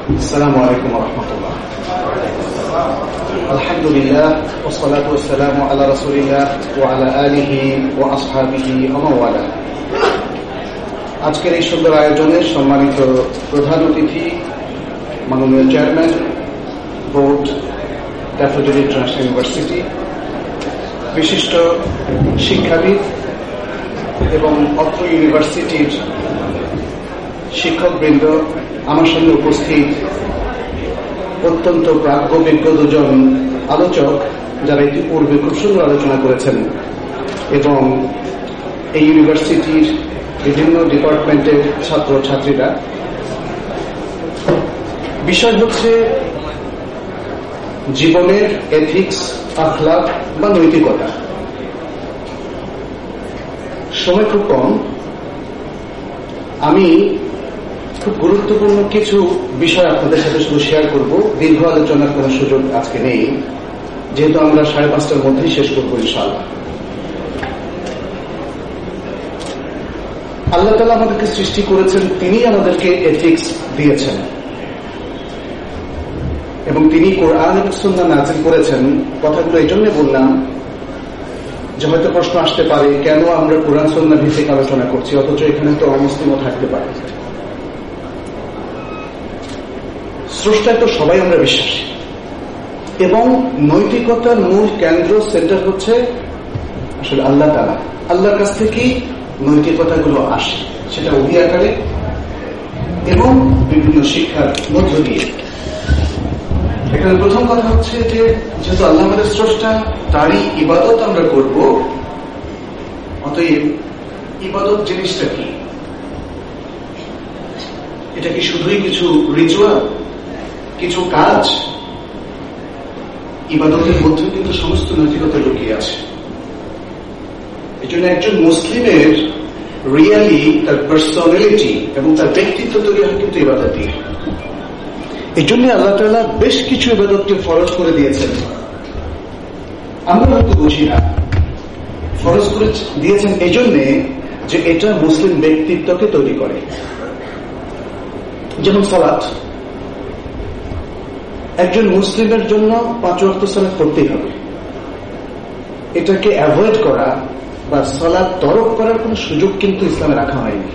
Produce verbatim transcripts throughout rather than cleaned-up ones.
السلام عليكم ورحمة الله. الحمد لله والصلاة والسلام على رسول الله وعلى آله وأصحابه ومن والاه. আজকের এই সুন্দর আয়োজনের সম্মানিত প্রধান অতিথি, মাননীয় chairman board, Daffodil International University, বিশিষ্ট শিক্ষাবিদ এবং অত্র ইউনিভার্সিটির শিক্ষকবৃন্দ, আমার সঙ্গে উপস্থিত অত্যন্ত প্রাজ্ঞবিজ্ঞ দুজন আলোচক যারা ইতিপূর্বে খুব সুন্দর আলোচনা করেছেন, এবং এই ইউনিভার্সিটির বিভিন্ন ডিপার্টমেন্টের ছাত্র ছাত্রীরা। বিষয় হচ্ছে জীবনের এথিক্স, আখলাক বা নৈতিকতা। সময় খুব কম, আমি খুব গুরুত্বপূর্ণ কিছু বিষয় আপনাদের সাথে শুধু শেয়ার করব। দীর্ঘ আলোচনার কোনো সুযোগ আজকে নেই, যেহেতু আমরা সাড়ে পাঁচটার মধ্যেই শেষ করবো ইনশাআল্লাহ। আল্লাহ তাআলা আমাদেরকে সৃষ্টি করেছেন, তিনি আমাদেরকে এথিক্স দিয়েছেন এবং তিনি কোরআন এবং সুন্নাহ নাযিল করেছেন। কথাগুলো এই জন্য বললাম যে হয়তো প্রশ্ন আসতে পারে, কেন আমরা কোরআন সুন্নাহ ভিত্তিক আলোচনা করছি, অথচ এখানে তো অমুসলিমও থাকতে পারে। স্রষ্টায় তো সবাই আমরা বিশ্বাসী, এবং নৈতিকতার মূল কেন্দ্র সেন্টার হচ্ছে আসলে আল্লাহ তাআলা। আল্লাহর কাছ থেকেই নৈতিকতাগুলো আসে, সেটা ওহী আকারে এবং বিভিন্ন শিক্ষার মধ্য দিয়ে। এখানে প্রথম কথা হচ্ছে যে যেহেতু আল্লাহ আমাদের স্রষ্টা, তারই ইবাদত আমরা করব, অতএব ইবাদত জিনিসটা কি? এটা কি শুধুই কিছু রিচুয়াল, কিছু কাজ? ইবাদতের মধ্যে কিন্তু সমস্ত নৈতিকতা লুকিয়ে আছে। এই জন্য একজন মুসলিমের রিয়ালি তার পার্সোনালিটি এবং তার ব্যক্তিত্ব তৈরি হয় কিন্তু ইবাদত দিয়ে। এই জন্য আল্লাহ তাআলা বেশ কিছু ইবাদতকে ফরজ করে দিয়েছেন, আমরা হয়তো বুঝি না। ফরজ করে দিয়েছেন এই জন্যে যে এটা মুসলিম ব্যক্তিত্বকে তৈরি করে। যেমন সালাত, একজন মুসলিমের জন্য পাঁচ ওয়াক্ত সালাত করতেই হবে। এটাকে অ্যাভয়েড করা বা সালাত তরক করার কোন সুযোগ কিন্তু ইসলামে রাখা হয়নি।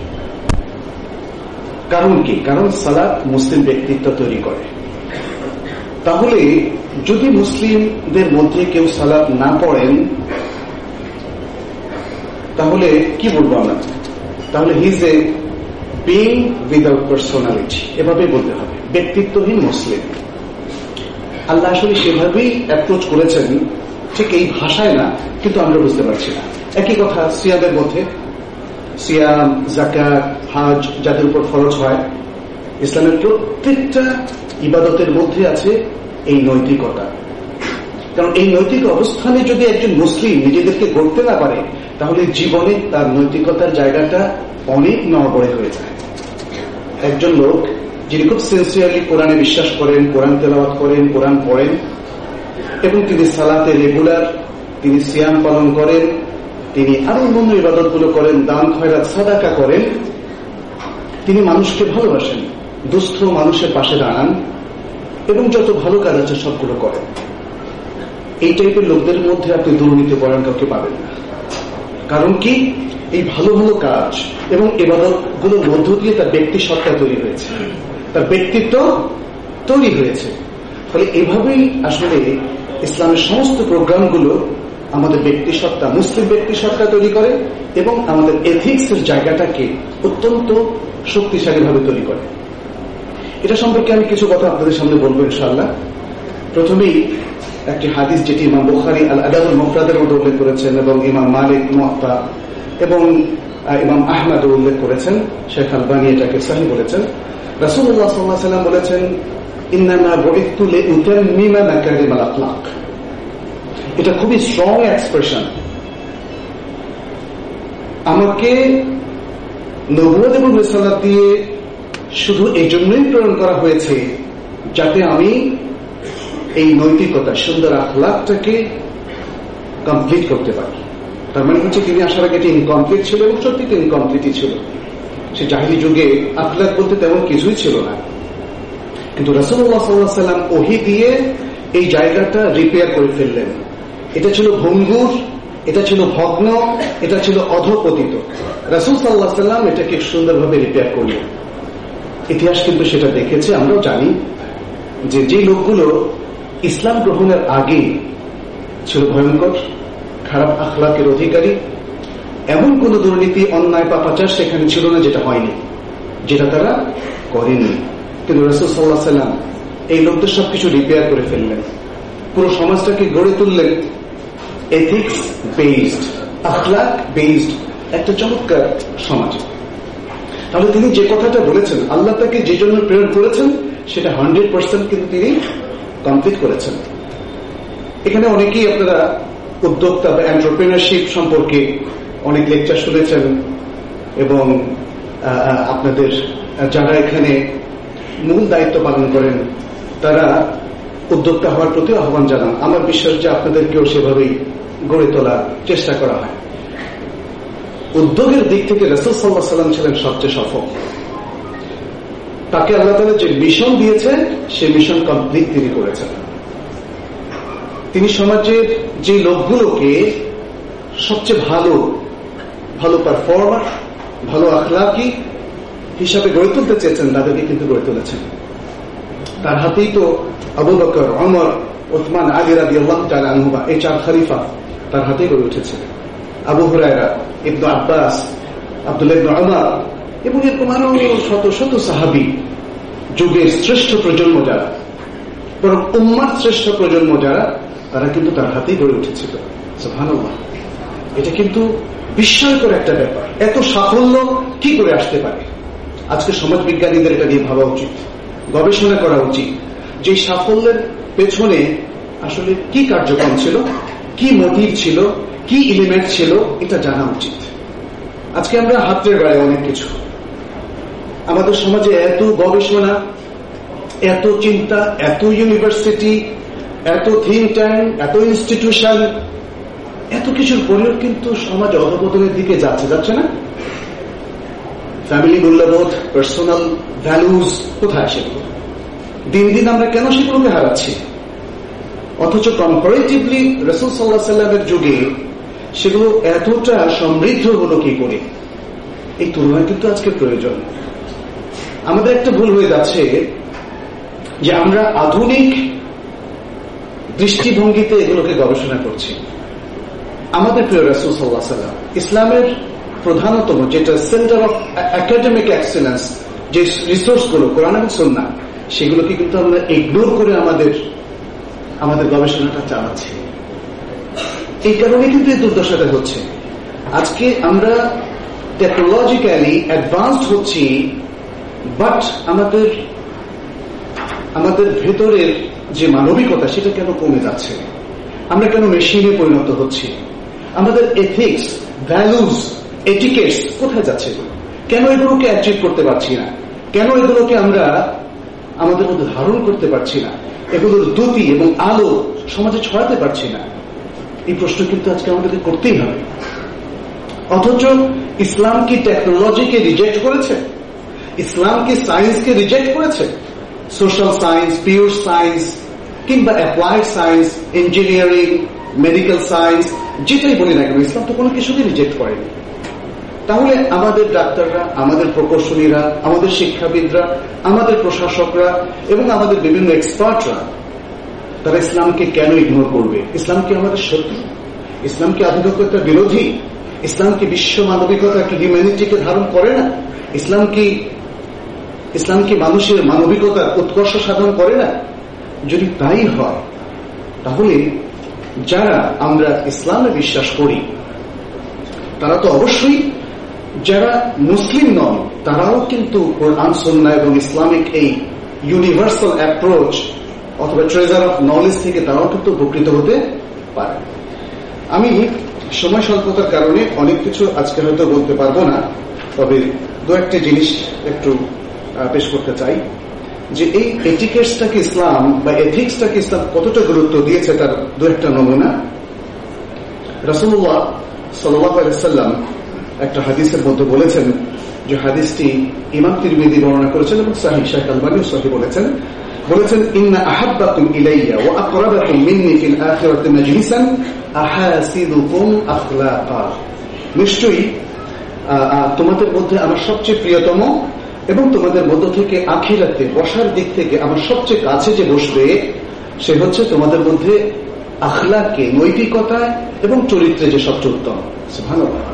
কারণ কি? কারণ সালাত মুসলিম ব্যক্তিত্ব তৈরি করে। তাহলে যদি মুসলিমদের মধ্যে কেউ সালাত না পড়েন, তাহলে কি বলবো আমরা? তাহলে he is a being without personality, এভাবে বলতে হবে, ব্যক্তিত্বহীন মুসলিম। আল্লাহ আসলে সেভাবেই অ্যাপ্রোচ করেছেন, ঠিক এই ভাষায় না, কিন্তু আমরা বুঝতে পারছি না। একই কথা সিয়ামের মধ্যে, সিয়াম, যাকাত, হজ যাদের উপর ফরজ হয়, ইসলামের প্রত্যেকটা ইবাদতের মধ্যে আছে এই নৈতিকতা। কারণ এই নৈতিক অবস্থানে যদি একজন মুসলিম নিজেদেরকে গড়তে না পারে, তাহলে জীবনে তার নৈতিকতার জায়গাটা অনেক নড়বড়ে হয়ে যায়। একজন লোক যিনি খুব সিনসিয়ারলি কোরআনে বিশ্বাস করেন, কোরআন তেলাওয়াত করেন, কোরআন পড়েন, এবং তিনি সালাতে রেগুলার, তিনি সিয়াম পালন করেন, তিনি আরো অন্যান্য ইবাদত গুলো করেন, দান খয়রাত সাদাকা করেন, তিনি মানুষকে ভালোবাসেন, দুস্থ মানুষের পাশে দাঁড়ান, এবং যত ভালো কাজ আছে সবগুলো করেন। এই টাইপের লোকদের মধ্যে আপনি দুর্নীতি পরায়ণ কাউকে পাবেন না। কারণ কি? এই ভালো ভালো কাজ এবং ইবাদত গুলোর মধ্য দিয়ে তার ব্যক্তি সত্তা তৈরি হয়েছে, তার ব্যক্তিত্ব তৈরি হয়েছে। ফলে এভাবেই আসলে ইসলামের সমস্ত প্রোগ্রামগুলো আমাদের ব্যক্তি সত্তা, মুসলিম ব্যক্তি সত্তা তৈরি করে এবং আমাদের এথিক্স এর জায়গাটাকে অত্যন্ত শক্তিশালীভাবে তৈরি করে। এটা সম্পর্কে আমি কিছু কথা আপনাদের সামনে বলবো ইনশাআল্লাহ। প্রথমেই একটি হাদিস যেটি ইমাম বুখারী আল আদাবুল মুফরাদের মধ্যে উল্লেখ করেছেন, এবং ইমাম মালিক মুওয়াত্তা এবং ইমাম আহমদ উল্লেখ করেছেন, শেখ আলবানী এটাকে সহিহ বলেছেন। রাসূলুল্লাহ সাল্লাল্লাহু আলাইহি ওয়াসাল্লাম বলেছেন, ইন্নামা বুইতু লিউতাম্মিমা মাকারিমাল আখলাক। এটা খুবই স্ট্রং এক্সপ্রেশন। আমাকে নবুয়ত এবং রিসালাত দিয়ে শুধু এই জন্যই প্রেরণ করা হয়েছে যাতে আমি এই নৈতিকতা, সুন্দর আখলাকটাকে কমপ্লিট করতে পারি। তার মানে হচ্ছে তিনি আসার আগে এটি ইনকমপ্লিট ছিল, এবং সত্যি তিনি ইনকমপ্লিটই ছিল। সে জাহিলি যুগে আখলাক বলতে তেমন কিছুই ছিল না। কিন্তু রাসূলুল্লাহ সাল্লাল্লাহু আলাইহি ওয়াসাল্লাম ওহী দিয়ে এই জায়গাটা রিপেয়ার করে ফেললেন। এটা ছিল ভঙ্গুর, এটা ছিল ভগ্ন, এটা ছিল অধঃপতিত। রাসূল সাল্লাল্লাহু আলাইহি ওয়াসাল্লাম এটাকে সুন্দরভাবে রিপেয়ার করলেন। ইতিহাস কিন্তু সেটা দেখেছে। আমরাও জানি যে যে লোকগুলো ইসলাম গ্রহণের আগে ছিল ভয়ঙ্কর খারাপ আখলাকের অধিকারী, এমন কোন দুর্নীতি, অন্যায়, পাপাচার সেখানে ছিল না যেটা হয়নি, যেটা তারা করেনি। কিন্তু রাসূল সাল্লাল্লাহু আলাইহি ওয়াসাল্লাম এই লোকদের সবকিছু রিপেয়ার করে ফেললেন, পুরো সমাজটাকে গড়ে তুললেন এথিক্স বেসড, আখলাক বেসড একটা চমৎকার সমাজ। তাহলে তিনি যে কথাটা বলেছেন, আল্লাহ তাকে যে জন্য প্রেরণ করেছেন সেটা হান্ড্রেড পার্সেন্ট কিন্তু তিনি কমপ্লিট করেছেন। এখানে অনেকেই আপনারা উদ্যোক্তা বা এন্টারপ্রেনারশিপ সম্পর্কে অনেক লেকচার শুনেছেন, এবং আপনাদের যারা এখানে মূল দায়িত্ব পালন করেন তারা উদ্যোক্তা হওয়ার প্রতি আহ্বান জানান। আমার বিশ্বাস যে আপনাদেরকেও সেভাবেই গড়ে তোলার চেষ্টা করা হয়। উদ্যোগের দিক থেকে রাসূল সাল্লাল্লাহু আলাইহি ওয়াসাল্লাম ছিলেন সবচেয়ে সফল। তাকে আল্লাহ তাআলা যে মিশন দিয়েছে সেই মিশন কমপ্লিট তিনি করেছেন। তিনি সমাজের যে লোকগুলোকে সবচেয়ে ভালো ভালো পারফর্মার, ভালো আখলাকি হিসাবে গড়ে তুলতে চেয়েছেন, তাদেরকে কিন্তু গড়ে তুলেছেন। তার হাতেই তো আবু বকর, ওমর, ওসমান, আলী রাদিয়াল্লাহু তাআলা আনহুমা, এই চার খলিফা তার হাতেই গড়ে উঠেছে। আবু হুরায়রা, ইবনে আব্বাস, আব্দুল্লাহ ইবনে উমর এবং এরকম আরো শত শত সাহাবী, যুগের শ্রেষ্ঠ প্রজন্ম যারা, বরং উম্মার শ্রেষ্ঠ প্রজন্ম যারা, তারা কিন্তু তার হাতেই গড়ে উঠেছিল। সুবহানাল্লাহ, এটা কিন্তু বিস্ময়কর একটা ব্যাপার। এত সাফল্য কি করে আসতে পারে? আজকে সমাজ বিজ্ঞানীদের এটা নিয়ে ভাবা উচিত, গবেষণা করা উচিত, যে সাফল্যের পেছনে আসলে কি কার্যক্রম ছিল, কি মোটিভ ছিল, কি এলিমেন্ট ছিল, এটা জানা উচিত। আজকে আমরা হাতের গায়ে অনেক কিছু, আমাদের সমাজে এত গবেষণা, এত চিন্তা, এত ইউনিভার্সিটি, এত থিঙ্ক ট্যাঙ্ক, এত ইনস্টিটিউশন, এত কিছুর পরেও কিন্তু সমাজ অধঃপতনের দিকে যাচ্ছে, যাচ্ছে না? ফ্যামিলি মূল্যবোধ, পার্সোনাল ভ্যালুজ কোথায় সেগুলো? দিন দিন আমরা কেন সেগুলোকে হারাচ্ছি? অথচ কম্পারেটিভলি রাসূল সাল্লাল্লাহু আলাইহি ওয়াসাল্লামের যুগে সেগুলো এতটা সমৃদ্ধ হলো কি করে? এই তুলনা কিন্তু আজকে প্রয়োজন। আমাদের একটা ভুল হয়ে যাচ্ছে যে আমরা আধুনিক দৃষ্টিভঙ্গিতে এগুলোকে গবেষণা করছি। আমাদের প্রিয় রাসূল সাল্লাল্লাহু আলাইহি ওয়াসাল্লাম ইসলামের প্রধানতম যেটা সেন্টার অফ একাডেমিক এক্সেলেন্স, যে রিসোর্সগুলো কোরআন এবং সুন্নাহ, সেগুলোকে কিন্তু আমরা ইগনোর করে আমাদের আমাদের গবেষণাটা চালাচ্ছি। এই কারণে কিন্তু এই দুর্দশাটা হচ্ছে। আজকে আমরা টেকনোলজিক্যালি অ্যাডভান্সড হচ্ছি, বাট আমাদের আমাদের ভেতরের যে মানবিকতা সেটা কেন কমে যাচ্ছে? আমরা কেন মেশিনে পরিণত হচ্ছি? আমাদের এথিক্স, ভ্যালুজ, এটিকেটস কোথায় যাচ্ছে? কেন এগুলোকে অ্যাচিভ করতে পারছি না? কেন এগুলোকে আমরা আমাদের মধ্যে ধারণ করতে পারছি না? এগুলোর দ্যুতি এবং আলো সমাজে ছড়াতে পারছি না? এই প্রশ্ন কিন্তু আজকে আমাদেরকে করতেই হবে। অথচ ইসলাম কি টেকনোলজিকে রিজেক্ট করেছে? ইসলাম কি সায়েন্সকে রিজেক্ট করেছে? সোশ্যাল সায়েন্স, পিওর সায়েন্স কিংবা applied science, engineering, medical science, যেটাই বলি না কেন, ইসলাম তো কোনো কিছুকে রিজেক্ট করেনি। তাহলে আমাদের ডাক্তাররা, আমাদের প্রকৌশলীরা, আমাদের শিক্ষাবিদরা, আমাদের প্রশাসকরা এবং আমাদের বিভিন্ন এক্সপার্টরা, তারা ইসলামকে কেন ইগনোর করবে? ইসলাম কি আমাদের শত্রু? ইসলাম কি আধিপত্যের বিরোধী? ইসলাম কি বিশ্ব মানবিকতা, কি হিউম্যানিটিকে ধারণ করে না? ইসলাম কি ইসলাম কি মানুষের মানবিকতার উৎকর্ষ সাধন করে না? যদি তাই হয়, তাহলে যারা আমরা ইসলামে বিশ্বাস করি তারা তো অবশ্যই, যারা মুসলিম নন তারাও কিন্তু কোরআন, সুন্নাহ এবং ইসলামিক এই ইউনিভার্সাল অ্যাপ্রোচ অথবা ট্রেজার অফ নলেজ থেকে তারাও কিন্তু উপকৃত হতে পারে। আমি সময় স্বল্পতার কারণে অনেক কিছু আজকে হয়তো বলতে পারবো না, তবে দু একটা জিনিস একটু পেশ করতে চাই যে এই এটিকেটসটাকে ইসলাম বা এথিক্সটাকে ইসলাম কতটা গুরুত্ব দিয়েছে তার দু একটা নমুনা। রাসূলুল্লাহ সাল্লাল্লাহু আলাইহি ওয়াসাল্লাম একটা হাদিসের মধ্যে বলেছেন, যে হাদিসটি ইমাম তিরমিজি বর্ণনা করেছেন এবং সহিহ শাইখ আলবানীও সহিহ বলেছেন, বলেছেন ইন্না আহাব্বাকুম ইলাইয়া ওয়া আকরাবাকুম মিন্নি ফিল আখিরাতি মাজলিসান আহাসিদুকুম আখলাকা, নিশ্চয়ই তোমাদের মধ্যে আমার সবচেয়ে প্রিয়তম এবং তোমাদের মধ্য থেকে আখিরাতে বসার দিক থেকে আমার সবচেয়ে কাছে যে বসবে সে হচ্ছে তোমাদের মধ্যে আখলাকে, নৈতিকতায় এবং চরিত্রে যে সবচেয়ে উত্তম। সুবহানাল্লাহ।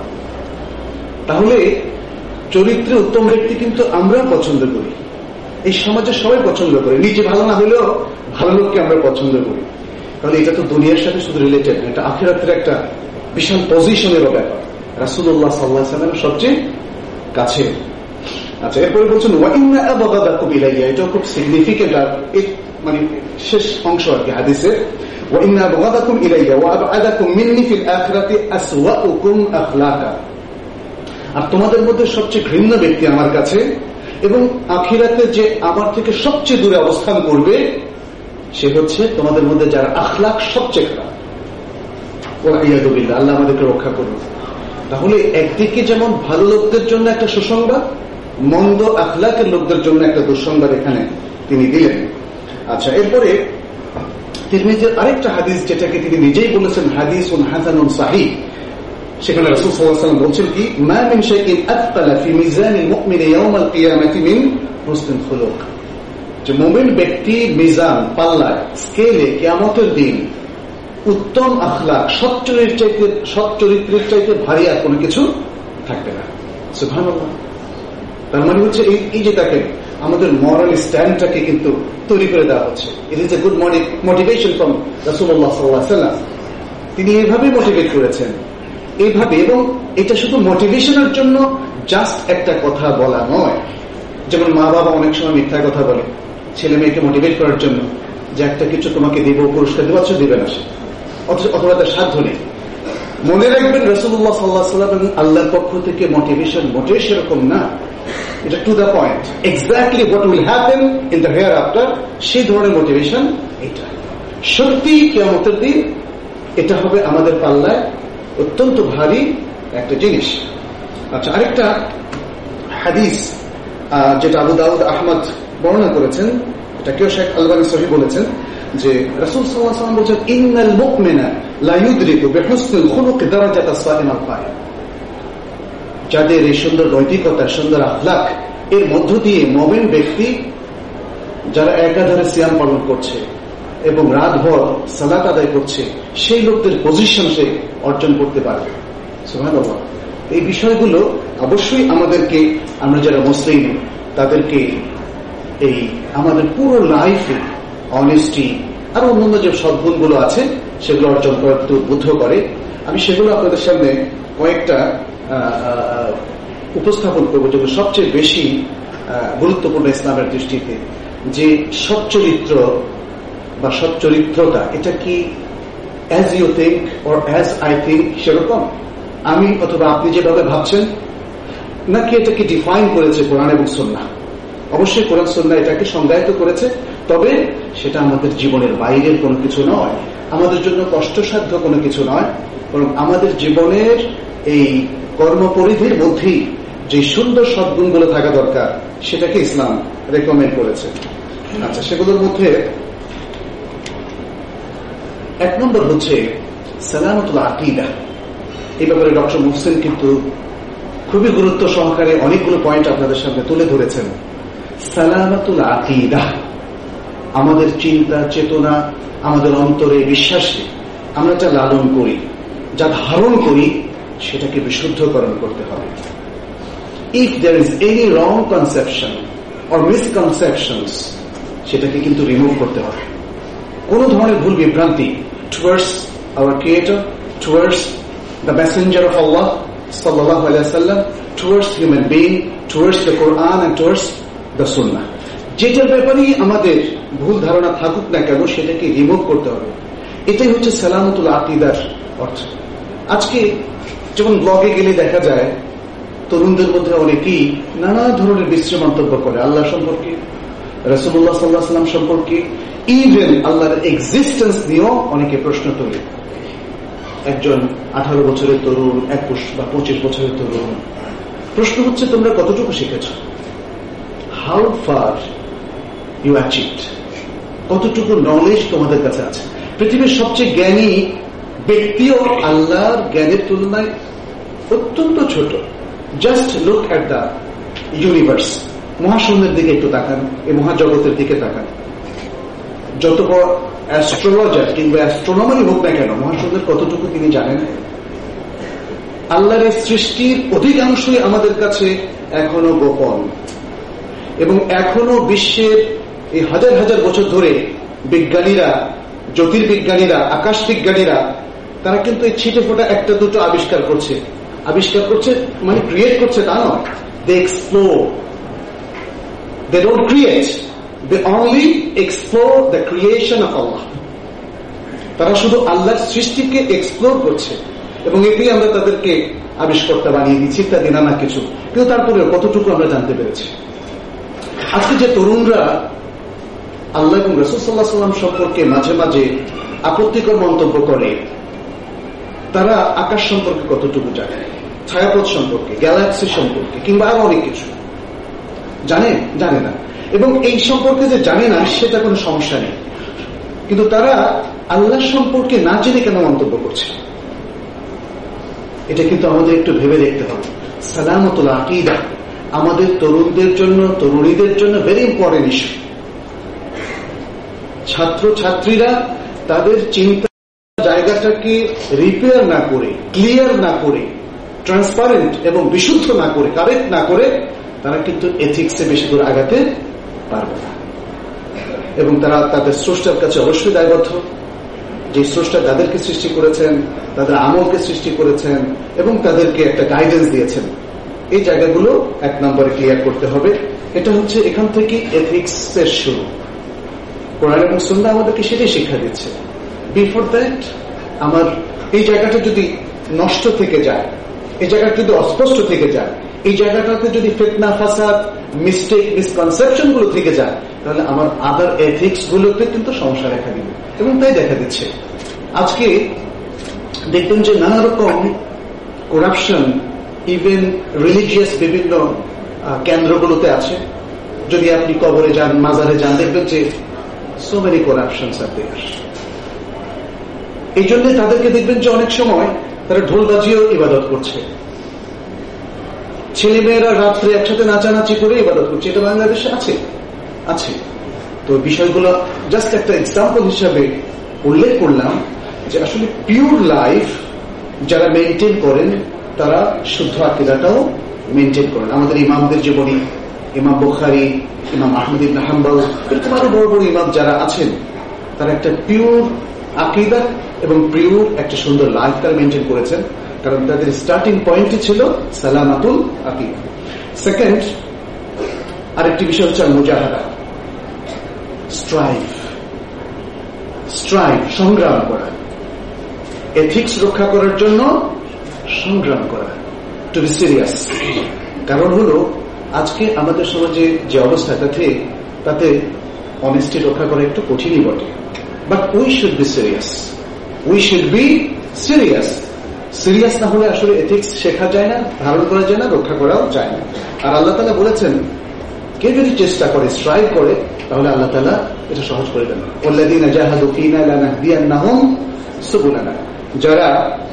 তাহলে চরিত্রে উত্তম ব্যক্তি কিন্তু আমরা পছন্দ করি, এই সমাজে সবাই পছন্দ করে, নিজে ভালো না হলেও ভালো লোককে আমরা পছন্দ করি। তাহলে এটা তো দুনিয়ার সাথে শুধু রিলেটেড, এটা আখিরাতের একটা বিশাল পজিশনেরও ব্যাপার, রাসূলুল্লাহ সাল্লাল্লাহু আলাইহি ওয়াসাল্লামের সবচেয়ে কাছে। আচ্ছা, এরপরে বলছেন ওয়া ইন্না আবগাদাকুম ইলাইয়া, এটা খুব সিগনিফিকেন্ট, আর মানে শেষ অংশ আর কি হাদিসের, ওয়া ইন্না আবগাদাকুম ইলাইয়া ওয়া আবআদাকুম মিন্নি ফিল আখিরাতি আসওয়াউকুম আখলাকা, আর তোমাদের মধ্যে সবচেয়ে ঘৃণ্য ব্যক্তি আমার কাছে এবং আখিরাতে যে আমার থেকে সবচেয়ে দূরে অবস্থান করবে সে হচ্ছে তোমাদের মধ্যে যার আখলাক সবচেয়ে খারাপ। ওয়াইয়াদু বিল্লাহ, আল্লাহ আমাদেরকে রক্ষা করুন। তাহলে একদিকে যেমন ভালো লোকদের জন্য একটা সুসংবাদ, মন্দ আখলাকের লোকদের জন্য একটা দুঃসংবাদ এখানে তিনি দিলেন। আচ্ছা, এরপরে তিরমিজির আরেকটা হাদিস যেটাকে তিনি নিজেই বলেছেন হাদিসুন হাসানুন সাহিহ, সেখানে রাসূল সাল্লাল্লাহু আলাইহি ওয়াসাল্লাম বলছেন কি, মা মিন শাইইন আথকালা ফি মিজানিল মুমিনি ইয়াওমাল কিয়ামাতি মিন হুসনুল খুলুক, যে মুমিন ব্যক্তি মিজান পাল্লায় স্কেলে কিয়ামতের দিন উত্তম আখলাক, সৎ চরিত্রের চাইতে সৎ চরিত্রের চাইতে ভারী আর কোনো কিছু থাকবে না। সুবহানাল্লাহ। তার মানে হচ্ছে এই যে তাকে আমাদের মরাল স্ট্যান্ডটাকে কিন্তু তৈরি করে দেওয়া হচ্ছে। It is a good motivation from রাসূলুল্লাহ সাল্লাল্লাহু আলাইহি ওয়াসাল্লাম। তিনি এইভাবে মোটিভেট করেছেন, এইভাবে, এবং এটা শুধু মোটিভেশনের জন্য জাস্ট একটা কথা বলা নয়। যেমন মা বাবা অনেক সময় মিথ্যা কথা বলে ছেলে মেয়েকে মোটিভেট করার জন্য, যে একটা কিছু তোমাকে দিব, পুরস্কার দেবো, অথচ দিবে না সে, অথবা তার সাধ্য নেই। মনে রাখবেন রাসূলুল্লাহ সাল্লাল্লাহু আলাইহি ওয়াসাল্লাম আল্লাহর পক্ষ থেকে মোটিভেশন মোটেই সেরকম না, এটা to the point, exactly what will happen in the hereafter, সেই ধরনের মোটিভেশন এটা। সত্যি কিয়ামতের দিন এটা হবে আমাদের পাল্লায় অত্যন্ত ভারী একটা জিনিস। আচ্ছা, আরেকটা হাদিস যেটা আবু দাউদ আহমদ বর্ণনা করেছেন, এটা কেউ শেখ আলবানী সহিহ বলেছেন, যে রাসূল সাল্লাল্লাহু আলাইহি ওয়াসাল্লাম বলেছেন ইন্নাল মুমিনা লা ইউদরিকু বিহুসনিল খুলুক দারাজাতাস সাইমাল কায়েম, যাদের এই সুন্দর নৈতিকতা, সুন্দর আখলাক, এর মধ্য দিয়ে মুমিন ব্যক্তি যারা একাধারে সিয়াম পালন করছে এবং রাতভর সালাত আদায় করছে, সেই লোকদের পজিশন সে অর্জন করতে পারবে। সুবহানাল্লাহ। এই বিষয়গুলো অবশ্যই আমাদেরকে, আমরা যারা মুসলিম তাদেরকে এই আমাদের পুরো লাইফে অনেস্টি আর অন্যান্য যে সদ্গুণগুলো আছে সেগুলো অর্জন করতে উদ্বুদ্ধ করে। আমি সেগুলো আপনাদের সামনে কয়েকটা উপস্থাপন করবো, যেগুলো সবচেয়ে বেশি গুরুত্বপূর্ণ ইসলামের দৃষ্টিতে। যে সচ্চরিত্র বা সচ্চরিত্রতা, এটা কি as you think or as I think সেরকম, আমি অথবা আপনি যেভাবে ভাবছেন, নাকি এটাকে ডিফাইন করেছে কোরআন এবং সুন্নাহ? অবশ্যই কোরআন সুন্নাহ এটাকে সংজ্ঞায়িত করেছে, তবে সেটা আমাদের জীবনের বাইরের কোনো কিছু নয়, আমাদের জন্য কষ্টসাধ্য কোনো কিছু নয়, বরং আমাদের জীবনের এই কর্মপরিধির মধ্যেই যে সুন্দর সদ্গুণগুলো থাকা দরকার সেটাকে ইসলাম রেকমেন্ড করেছে। আচ্ছা, সেগুলোর মধ্যে এক নম্বর হচ্ছে সালামতুল আকীদা। এই ব্যাপারে ডক্টর মুহসিন কিন্তু খুবই গুরুত্ব সহকারে অনেকগুলো পয়েন্ট আপনাদের সামনে তুলে ধরেছেন। সালামতুল আকীদা, আমাদের চিন্তা চেতনা, আমাদের অন্তরে বিশ্বাসে আমরা যা লালন করি, যা ধারণ করি, সেটাকে বিশুদ্ধকরণ করতে হবে। If there is any wrong conception or misconceptions, সেটাকে কিন্তু রিমুভ করতে হবে। কোন ধরনের ভুল বিভ্রান্তি towards our creator, towards the messenger of Allah সাল্লাল্লাহু আলাইহি ওয়াসাল্লাম, towards human being, towards the Quran and towards the সুন্নাহ, যেটার ব্যাপারেই আমাদের ভুল ধারণা থাকুক না কেন সেটাকে রিমুভ করতে হবে। এটাই হচ্ছে সালামতুল আকীদার অর্থ। আজকে যেমন ব্লগে গেলে দেখা যায় তরুণদের মধ্যে অনেকেই নানা ধরনের বিশ্রী মন্তব্য করে আল্লাহ সম্পর্কে, রাসূলুল্লাহ সাল্লাল্লাহু আলাইহি ওয়াসাল্লাম সম্পর্কে, ইভেন আল্লাহর এক্সিস্টেন্স নিয়েও অনেকে প্রশ্ন তোলে। একজন আঠারো বছরের তরুণ, একুশ বা পঁচিশ বছরের তরুণ প্রশ্ন হচ্ছে তোমরা কতটুকু শিখেছ, হাউ ফার ইউ অ্যাচিভড, কতটুকু নলেজ তোমাদের কাছে আছে। পৃথিবীর সবচেয়ে জ্ঞানী ব্যক্তিও আল্লাহর জ্ঞানের তুলনায় অত্যন্ত ছোট। Just look at the universe, মহাশূন্যের দিকে একটু তাকান, এই মহাজগতের দিকে তাকান। যত বড় অ্যাস্ট্রোলজার কিংবা অ্যাস্ট্রোনমারই হোক না কেন, মহাশূন্যের কতটুকু তিনি জানেন। আল্লাহর এই সৃষ্টির অধিকাংশই আমাদের কাছে এখনো গোপন, এবং এখনো বিশ্বের এই হাজার হাজার বছর ধরে বিজ্ঞানীরা, জ্যোতির্বিজ্ঞানীরা, আকাশ বিজ্ঞানীরা, তারা কিন্তু এই ছিটে ফোটা একটা দুটো আবিষ্কার করছে। আবিষ্কার করছে মানে ক্রিয়েট করছে তা নয়, they explore, they don't create, they only explore the creation of Allah. তারা শুধু আল্লাহর সৃষ্টিকে এক্সপ্লোর করছে, এবং এটি আমরা তাদেরকে আবিষ্কর্তা বানিয়ে দিচ্ছি ইত্যাদি নানা কিছু। কিন্তু তারপরে কতটুকু আমরা জানতে পেরেছি। আজকে যে তরুণরা আল্লাহ এবং রাসূল সাল্লাল্লাহু আলাইহি ওয়াসাল্লাম সম্পর্কে মাঝে মাঝে আপত্তিকর মন্তব্য করে, তারা আকাশ সম্পর্কে কতটুকু জানে, ছায়াপথ সম্পর্কে, গ্যালাক্সি সম্পর্কে, কিংবা আরো অনেক কিছু জানে জানে না। এবং এই সম্পর্কে যে জানে না সেটা কোনো সমস্যা নেই, কিন্তু তারা আল্লাহ সম্পর্কে না জেনে কেন মন্তব্য করছে, এটা কিন্তু আমাদের একটু ভেবে দেখতে হবে। সালামতুল আকীদা আমাদের তরুণদের জন্য, তরুণীদের জন্য ভেরি ইম্পর্টেন্ট ইস্যু। ছাত্র ছাত্রীরা তাদের চিন্তা জায়গাটাকে রিপেয়ার না করে, ক্লিয়ার না করে, ট্রান্সপারেন্ট এবং বিশুদ্ধ না করে, কারেক্ট না করে, তারা কিন্তু এথিক্সে বেশি দূর আগাতে পারবে না। এবং তারা তাদের স্রষ্টার কাছে অবশ্যই দায়বদ্ধ, যে স্রষ্টা তাদেরকে সৃষ্টি করেছেন, তাদের আমলকে সৃষ্টি করেছেন এবং তাদেরকে একটা গাইডেন্স দিয়েছেন। এই জায়গাগুলো এক নম্বরে ক্লিয়ার করতে হবে। এটা হচ্ছে এখান থেকে এথিক্সের শুরু। কোরআন এবং সুন্নাহ আমাদেরকে সেটাই শিক্ষা দিচ্ছে। বিফোর দ্যাট আমার এই জায়গাটা যদি নষ্ট থেকে যায়, এই জায়গাটা যদি অস্পষ্ট থেকে যায়, এই জায়গাটাতে যদি ফিতনা, ফাসাদ, মিস্টেক, মিসকনসেপশন গুলো থেকে যায়, তাহলে আমার আদার এথিক্স গুলোতে কিন্তু সমস্যা দেখা দিবে, এবং তাই দেখা দিচ্ছে। আজকে দেখবেন যে নানা রকম করাপশন ইভেন রিলিজিয়াস বিভিন্ন কেন্দ্রগুলোতে আছে। যদি আপনি কবরে যান, মাজারে যান, দেখবেন যে সো মেনি করাপশনস আর দেয়ার। এই জন্য তাদেরকে দেখবেন যে অনেক সময় তারা ঢোল বাজিয়েও ইবাদত করছে, ছেলেমেয়েরা রাত্রে একসাথে নাচানাচি করে ইবাদত করছে। এটা বাংলাদেশে আছে আছে তো বিষয়গুলো জাস্ট একটা এক্সাম্পল হিসাবে উল্লেখ করলাম যে আসলে পিওর লাইফ যারা মেনটেন করেন তারা শুদ্ধ আকীদাটাও মেনটেন করেন। আমাদের ইমামদের জীবনী, ইমাম বুখারী, ইমাম আহমদ ইবনে হাম্বল, এরকম আরো বড় বড় ইমাম যারা আছেন, তারা একটা পিওর আকীদা এবং পিওর একটা সুন্দর লাইফ তারা মেনটেন করেছেন, কারণ তাদের স্টার্টিং পয়েন্টই ছিল সালামাতুল আকীদা। সেকেন্ড আরেকটি বিষয় হচ্ছে মুজাহাদা, স্ট্রাইভ স্ট্রাইভ সংগ্রাম করা, এথিক্স রক্ষা করার জন্য সংগ্রাম করা, টু বি সিরিয়াস। কারণ হলো আজকে আমাদের সমাজে যে অবস্থা, তাতে তাতে অনেস্টি রক্ষা করা একটু কঠিনই বটে, but we should be serious, we should be serious. Serious না হলে আসলে এথিক্স শেখা যায় না, ধারণ করা যায় না, রক্ষা করাও যায় না। আর আল্লাহ তাআলা বলেছেন, কেউ যদি চেষ্টা করে, স্ট্রাইভ করে, তাহলে আল্লাহ তাআলা এটা সহজ করে দেন। ওয়াল্লাযীনা জাহাদু ফীনা লানাহদিয়ান্নাহুম সুবুলানা, যারা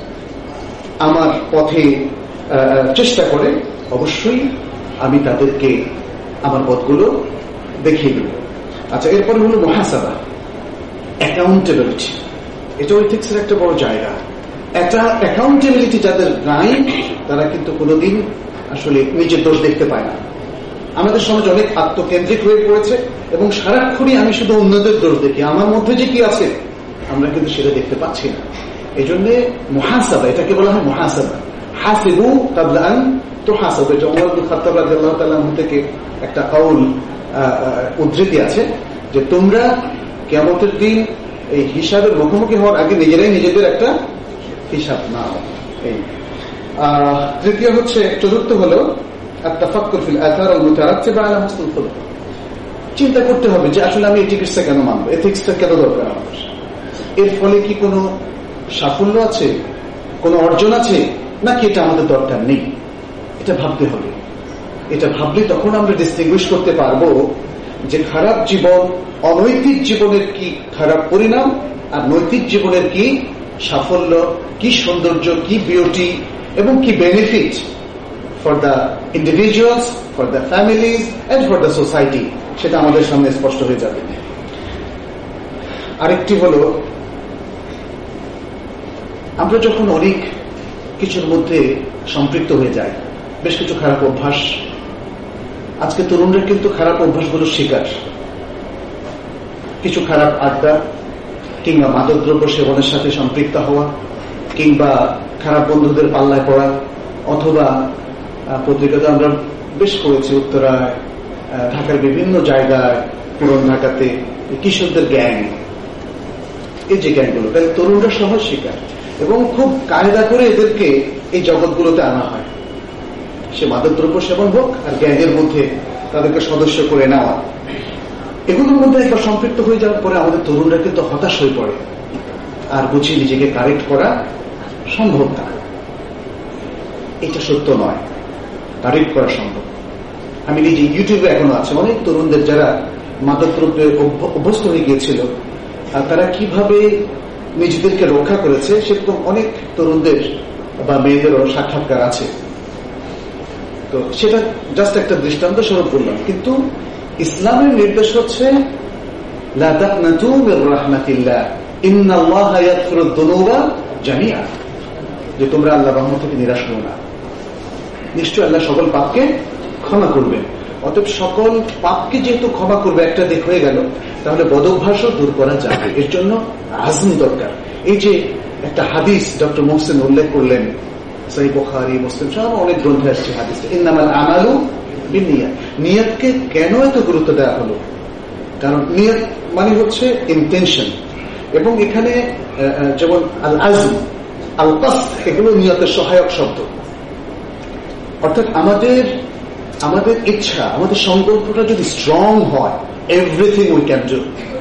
আমার পথে চেষ্টা করে অবশ্যই আমি তাদেরকে আমার পথগুলো দেখিয়ে দেব। আচ্ছা, এরপরে হলো মুহাসাবা, অ্যাকাউন্টেবিলিটি। এটাও এথিক্সের একটা বড় জায়গা। একটা অ্যাকাউন্টেবিলিটি যাদের নাই, তারা কিন্তু কোনোদিন আসলে নিজের দোষ দেখতে পায় না। আমাদের সমাজ অনেক আত্মকেন্দ্রিক হয়ে পড়েছে এবং সারাক্ষণই আমি শুধু অন্যদের দোষ দেখি, আমার মধ্যে যে কি আছে আমরা কিন্তু সেটা দেখতে পাচ্ছি না। এই জন্য মুহাসাবা, এটাকে বলা হয় মুহাসাবা। হাসিবু ক্বাবলা আন তুহাসাবু, এটা ওমর ইবনে খাত্তাব রাদিয়াল্লাহু তাআলা আনহু থেকে একটা কাউল উদ্ধৃতি আছে যে তোমরা কিয়ামতের দিন এই হিসাবের মুখোমুখি হওয়ার আগে নিজেরাই নিজেদের একটা হিসাব নাও। এই তৃতীয় হচ্ছে, চতুর্থ হলো আত-তাফাক্কুর ফিল আথার ওয়াল মুতারাত্তিবা আলা হুসনুল খুলুক। চিন্তা করতে হবে যে আসলে আমি এথিক্সটা কেন মানব, এথিক্সটা কেন দরকার আমার, এর ফলে কি কোনো সাফল্য আছে, কোনো অর্জন আছে, নাকি এটা আমাদের দরকার নেই। এটা ভাবতে হবে। এটা ভাবলে তখন আমরা ডিস্টিংগুইশ করতে পারবো যে খারাপ জীবন, অনৈতিক জীবনের কি খারাপ পরিণাম, আর নৈতিক জীবনের কি সাফল্য, কি সৌন্দর্য, কি বিউটি এবং কি benefit for the individuals, for the families and for the society, সেটা আমাদের সামনে স্পষ্ট হয়ে যাবে। আরেকটি হলো, আমরা যখন অনেক কিছুর মধ্যে সম্পৃক্ত হয়ে যাই, বেশ কিছু খারাপ অভ্যাস, আজকে তরুণরা কিন্তু খারাপ অভ্যাসগুলোর শিকার। কিছু খারাপ আড্ডা কিংবা মাদকদ্রব্য সেবনের সাথে সম্পৃক্ত হওয়া, কিংবা খারাপ বন্ধুদের পাল্লায় পড়া, অথবা পত্রিকাতে আমরা বেশ করেছি উত্তরায়, ঢাকার বিভিন্ন জায়গায়, পুরন ঢাকাতে কিশোরদের গ্যাং, এই যে গ্যাংগুলো, তাহলে তরুণরা সহজ শিকার এবং খুব কায়দা করে এদেরকে এই জগৎগুলোতে আনা হয়। সে মাদকদ্রব্য সেবন হোক আর গ্যাংয়ের মধ্যে তাদেরকে সদস্য করে নেওয়া, এগুলোর মধ্যে একবার সম্পৃক্ত হয়ে যাওয়ার পরে আমাদের তরুণরা কিন্তু হতাশ হয়ে পড়ে, আর বুঝি নিজেকে কারেক্ট করা সম্ভব না। এটা সত্য নয়, কারেক্ট করা সম্ভব। আমি নিজে ইউটিউবে এখনো আছে অনেক তরুণদের যারা মাদকদ্রব্যে অভ্যস্ত হয়ে গিয়েছিল, আর তারা কিভাবে নিজেদেরকে রক্ষা করেছে সেরকম অনেক তরুণদের বা মেয়েদেরও সাক্ষাৎকার আছে। তো সেটা জাস্ট একটা দৃষ্টান্ত স্বরূপ বললাম। কিন্তু ইসলামের নির্দেশ হচ্ছে লা তাকনাতু মির রাহমাতিল্লাহ ইন্নাল্লাহা ইয়াগফিরুদ যুনুবা জামিআ, যে তোমরা আল্লাহর রহমত থেকে নিরাশ হও না, নিশ্চয় আল্লাহ সকল পাপকে ক্ষমা করবেন। অতএব সকল পাপকে যেহেতু ক্ষমা করবে, একটা দিক হয়ে গেল, তাহলে বদভ্যাসও দূর করা যাবে। এর জন্য আজম দরকার। এই যে একটা হাদিস ডক্টর মোহসেন উল্লেখ করলেন, সহিহ বুখারী, মুসলিম সহ অনেক গ্রন্থে আসছে হাদিস, ইন্নামাল আমালু বিন্নিয়াত। নিয়তকে কেন এত গুরুত্ব দেওয়া হলো? কারণ নিয়ত মানে হচ্ছে ইন্টেনশন, এবং এখানে যেমন আল আজম, আল কাসদ, এগুলো নিয়তের সহায়ক শব্দ। অর্থাৎ আমাদের আমাদের ইচ্ছা, আমাদের সংকল্পটা যদি স্ট্রং হয়, everything we can do.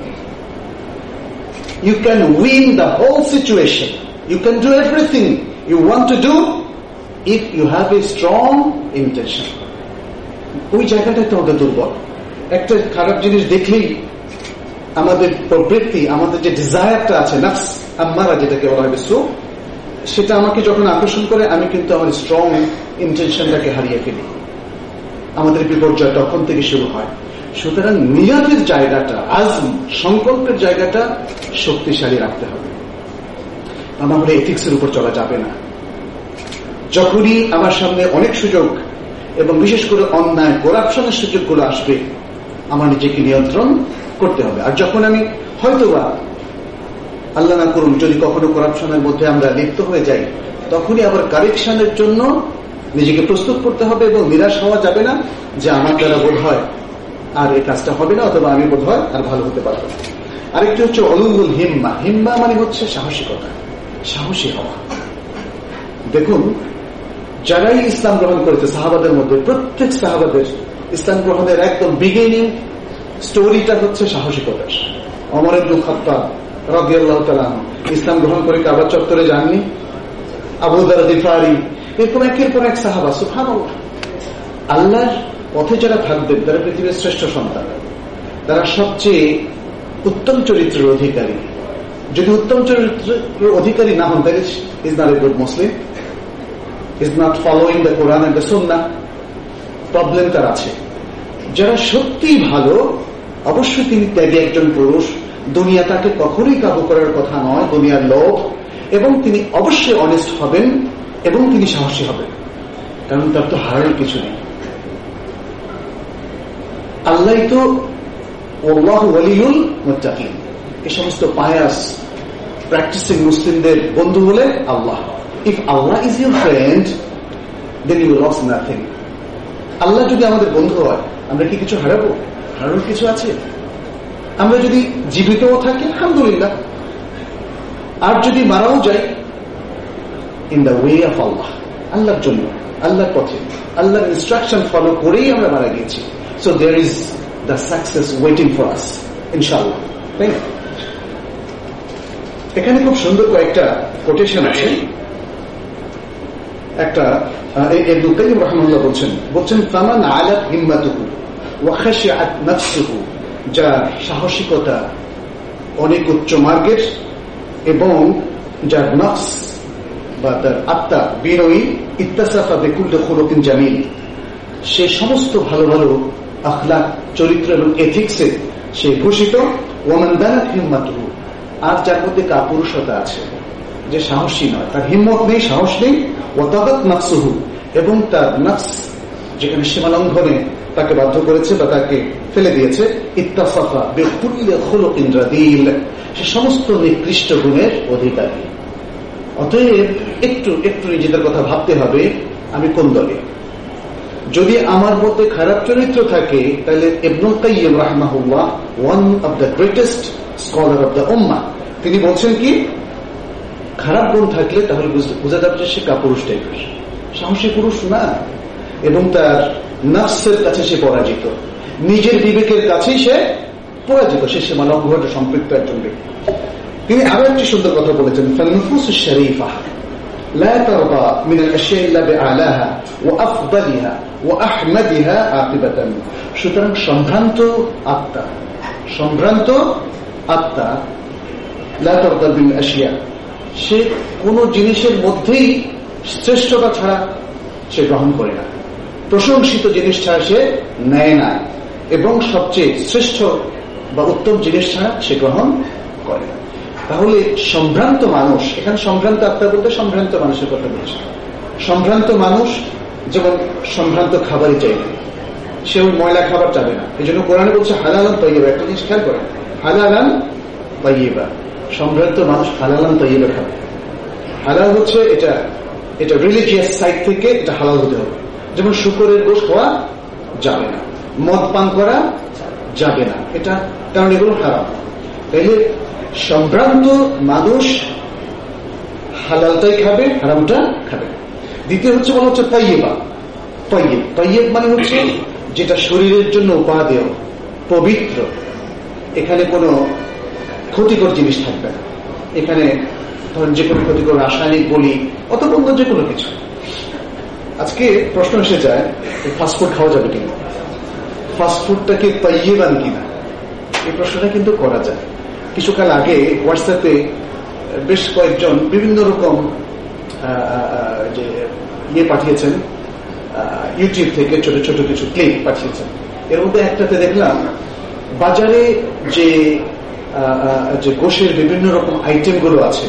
You can win the whole situation, you can do everything you want to do if you have a strong intention. ওই জায়গাটাই তো আমাদের দুর্বল। একটা খারাপ জিনিস দেখলেই আমাদের প্রবৃত্তি, আমাদের যে ডিজায়ারটা আছে, নাফস আম্মারা যেটাকে বলা হবে, সো সেটা আমাকে যখন আকর্ষণ করে, আমি কিন্তু আমার স্ট্রং ইন্টেনশনটাকে হারিয়ে ফেলি। আমাদের বিপর্যয় তখন থেকে শুরু হয়। সুতরাং নিয়তের জায়গাটা, আজম, সংকল্পের জায়গাটা শক্তিশালী রাখতে হবে। আমাদের এথিক্সের উপর চলা যাবে না। যখনই আমার সামনে অনেক সুযোগ এবং বিশেষ করে অন্যায়, করাপশনের সুযোগগুলো আসবে, আমার নিজেকে নিয়ন্ত্রণ করতে হবে। আর যখন আমি হয়তোবা, আল্লাহ না করুন, যদি কখনো করাপশনের মধ্যে আমরা লিপ্ত হয়ে যাই, তখনই আবার কারেকশনের জন্য নিজেকে প্রস্তুত করতে হবে এবং নিরাশ হওয়া যাবে না যে আমার দ্বারা বোধ হয় আর এই কাজটা হবে না, অথবা আমি বোধ হয় আর ভালো হতে পারবো। আরেকটি হচ্ছে অলুল হিম্মা। হিম্মা মানে হচ্ছে সাহসিকতা, সাহসী হওয়া। দেখুন, যারাই ইসলাম গ্রহণ করেছে সাহাবাদের মধ্যে, প্রত্যেক সাহাবাদের ইসলাম গ্রহণের একদম বিগিনিং স্টোরিটা হচ্ছে সাহসিকতার। ওমর ইবনে খাত্তাব রাদিয়াল্লাহু তাআলা আনহু ইসলাম গ্রহণ করে কাবা চত্বরে যাননি। আবু যার গিফারি, এরকম একের পর এক সাহাবা, সুবহানাল্লাহ। আল্লাহর পথে যারা থাকবেন তারা পৃথিবীর শ্রেষ্ঠ সন্তান, তারা সবচেয়ে উত্তম চরিত্রের অধিকারী। যদি উত্তম চরিত্রের অধিকারী না হন, তাহলে is not a good Muslim, is not following the Quran and the সুন্নাহ। প্রবলেম তার আছে। যারা সত্যি ভালো, অবশ্যই তিনি ত্যাগী একজন পুরুষ, দুনিয়া তাকে কখনোই কাবু করার কথা নয়, দুনিয়ার লোভ, এবং তিনি অবশ্যই অনেস্ট হবেন এবং তিনি সাহসী হবেন, কারণ তার তো হারানোর কিছু নেই। আল্লাহ তো আল্লাহু ওয়ালিউল মুত্তাকিন, এই সমস্ত পায়াস প্র্যাকটিসিং মুসলিমদের বন্ধু হলে আল্লাহ। If Allah is your friend, then you lose nothing. আল্লাহ যদি আমাদের বন্ধু হয়, আমরা কি কিছু হারাবো? হারানোর কিছু আছে? আমরা যদি জীবিতও থাকি, আলহামদুলিল্লাহ, আর যদি মারাও যাই, in the way of Allah, আল্লাহর জন্য, আল্লাহর পথে, আল্লাহর ইনস্ট্রাকশন ফলো করেই আমরা মারা গেছি। So there is the success waiting for us, ইনশাআল্লাহ। তাই না? এখানে খুব সুন্দর কয়েকটা কোটেশন আছে। একটা ইবনে কাইয়্যিম রাহিমাহুল্লাহ বলছেন বলছেন ফামান আলাত হিম্মাতুহু ওয়া খাশিআত নাফসুহু, যার সাহসিকতা অনেক উচ্চ মার্গের এবং যার নফস বা তার আত্মা বিনয়ী, ইত্তাসাফা বিকুল্লি খুলুকিন জামিল, সে সমস্ত ভালো ভালো আখলাক, চরিত্র এবং এথিক্সে সে ভূষিত। ওয়ামান দানাত হিম্মাতুহু, আর যার মধ্যে কাপুরুষতা আছে, যে সাহসী নয়, তার হিম্মত নেই, সাহস নেই। ওয়া তাগাত নাফসুহু, এবং তার নফস যেখানে সীমালঙ্ঘনে তাকে বাধ্য করেছে বা তাকে ফেলে দিয়েছে, ইত্তাসাফা বিকুল্লি খুলুকিন রাদিল, সে সমস্ত নিকৃষ্ট গুণের অধিকারী। অতএব একটু একটু নিজেদের কথা ভাবতে হবে, আমি কোন দলে। যদি আমার মধ্যে খারাপ চরিত্র থাকে, তাহলে ইবনুল কাইয়্যিম রাহিমাহুল্লাহ, one of the greatest scholar of the উম্মাহ, তিনি বলছেন কি, খারাপ গুণ থাকলে তাহলে বোঝা যাবে যে সে কাপুরুষ টাইপের, সাহসী পুরুষ না, এবং তার নফসের কাছে সে পরাজিত, নিজের বিবেকের কাছেই সে পরাজিত, সে সীমা লঙ্ঘনে সম্পৃক্ত একজন ব্যক্তি। তিনি আরো একটি সুন্দর কথা বলেছেন, ফান্নুফুসুশ শরীফা লা তারদা মিন আল-আশিয়া ইল্লা বিআলাহা ওয়া আফদালিহা ওয়া আহমাদিহা আকিবাতান। সুতরাং সম্ভ্রান্ত আত্মা, সম্ভ্রান্ত আত্মা লা তারদা বিল আশিয়া, সে কোন জিনিসের মধ্যেই শ্রেষ্ঠতা ছাড়া সে গ্রহণ করে না, প্রশংসিত জিনিস ছাড়া সে নেয় না, এবং সবচেয়ে শ্রেষ্ঠ বা উত্তম জিনিস ছাড়া সে গ্রহণ করে না। তাহলে সম্ভ্রান্ত মানুষ, এখানে সম্ভ্রান্ত আত্মা বলতে সম্ভ্রান্ত মানুষের কথা বলছে। সম্ভ্রান্ত মানুষ যেমন সম্ভ্রান্ত খাবারই চাইবে, সে ওই ময়লা খাবার চাবে না। এই জন্য কোরআনে বলছে হালালান তাইয়্যিবা, একটা জিনিস খেয়াল করেন, হালালান তাইয়্যিবা, সম্ভ্রান্ত মানুষ হালালান তাইয়্যিবা খাবে। হালাল হচ্ছে এটা, এটা রিলিজিয়াস সাইড থেকে এটা হালাল হতে হবে। যেমন শুকরের গোশত খাওয়া যাবে না, মদ পান করা যাবে না, এটা কারণ এগুলো হারাম। তাইলে সম্ভ্রান্ত মানুষ হালালটাই খাবে, হারামটা খাবে। দ্বিতীয় হচ্ছে বলা হচ্ছে তাইয়্যিবা, তাইয়্যিব, তাইয়্যিব মানে হচ্ছে যেটা শরীরের জন্য উপাদেয়, পবিত্র, এখানে কোনো ক্ষতিকর জিনিস থাকবে না, এখানে ধরেন যে কোনো ক্ষতিকর রাসায়নিক বলি অথবা অন্য যে কোনো কিছু। আজকে প্রশ্ন এসে যায় ফাস্টফুড খাওয়া যাবে কিনা, ফাস্টফুডটা কি তাইয়্যিবান কিনা, এই প্রশ্নটা কিন্তু করা যায়। কিছুকাল আগে হোয়াটসঅ্যাপে বেশ কয়েকজন বিভিন্ন রকম যে ইয়ে পাঠিয়েছেন, ইউটিউব থেকে ছোট ছোট কিছু ক্লিপ পাঠিয়েছেন। এর মধ্যে একটাতে দেখলাম বাজারে যে যে গোশের বিভিন্ন রকম আইটেম গুলো আছে,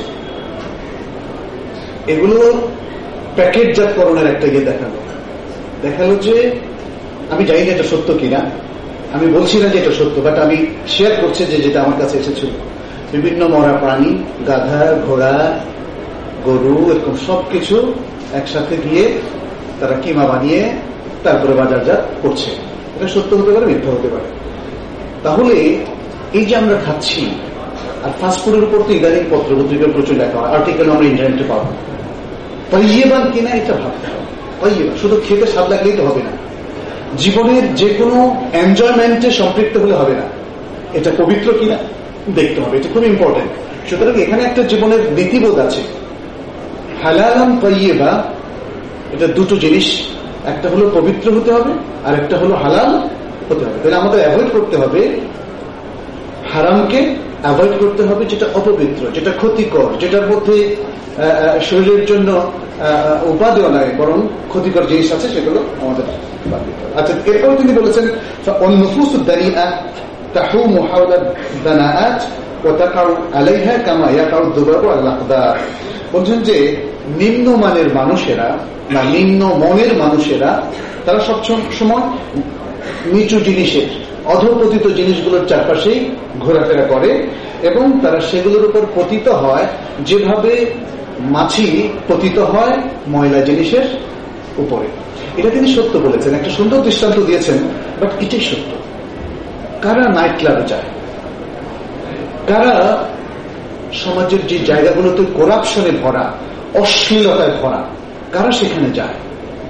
এগুলো প্যাকেটজাতকরণের একটা ইয়ে দেখালো। দেখালো যে, আমি জানি না এটা সত্য কিনা, আমি বলছি না যে এটা সত্য, বাট আমি শেয়ার করছি যে যেটা আমার কাছে এসেছিল। বিভিন্ন মরা প্রাণী, গাধা, ঘোড়া, গরু, এরকম সবকিছু একসাথে দিয়ে তারা কিমা বানিয়ে তারপরে বাজারজাত করছে। এটা সত্য হতে পারে, মিথ্যা হতে পারে। তাহলে এই যে আমরা খাচ্ছি, আর ফাস্টফুডের উপর তো ইদানিং পত্র পত্রিকা প্রচুর লেখা হয়, আর্টিকেল আমরা ইন্টারনেটে পাবো। তাইয়্যিবান কিনা এটা ভাবতে হবে। তাইয়্যিবান শুধু খেতে স্বাদ লাগলেই তো হবে না, জীবনের যে কোনো এনজয়মেন্টে সম্পৃক্ত হলে হবে না, এটা পবিত্র কিনা দেখতে হবে, এটা খুব ইম্পর্টেন্ট। সুতরাং এখানে একটা জীবনের নীতিবোধ আছে, হালালান তাইয়্যিবা, এটা দুটো জিনিস, একটা হলো পবিত্র হতে হবে আর একটা হলো হালাল হতে হবে। তাহলে আমাদের অ্যাভয়েড করতে হবে হারামকে, অ্যাভয়েড করতে হবে যেটা অপবিত্র, যেটা ক্ষতিকর, যেটার মধ্যে শরীরের জন্য উপাদেয় নয় বরং ক্ষতিকর জিনিস আছে, সেগুলো আমাদের। আচ্ছা, এরপর তিনি বলেছেন ওয়ান-নুফুসুদ দানিআ তাহুমু হাওলা দানাআত ওয়া তাকাউ আলাইহা কামা ইয়াকাউ যুবাবু আল আকদার। বলছেন যে নিম্নমানের মানুষেরা না নিম্ন মনের মানুষেরা তারা সব সময় নিচু জিনিসের, অধঃপতিত জিনিসগুলোর চারপাশেই ঘোরাফেরা করে এবং তারা সেগুলোর উপর পতিত হয় যেভাবে মাছি পতিত হয় ময়লা জিনিসের উপরে। এটা তিনি সত্য বলেছেন, একটা সুন্দর দৃষ্টান্ত দিয়েছেন, বাট এটাই সত্য। কারা নাইট ক্লাবে যায়, কারা সমাজের যে জায়গাগুলোতে করাপশনে ভরা, অশ্লীলতায় ভরা, কারা সেখানে যায়,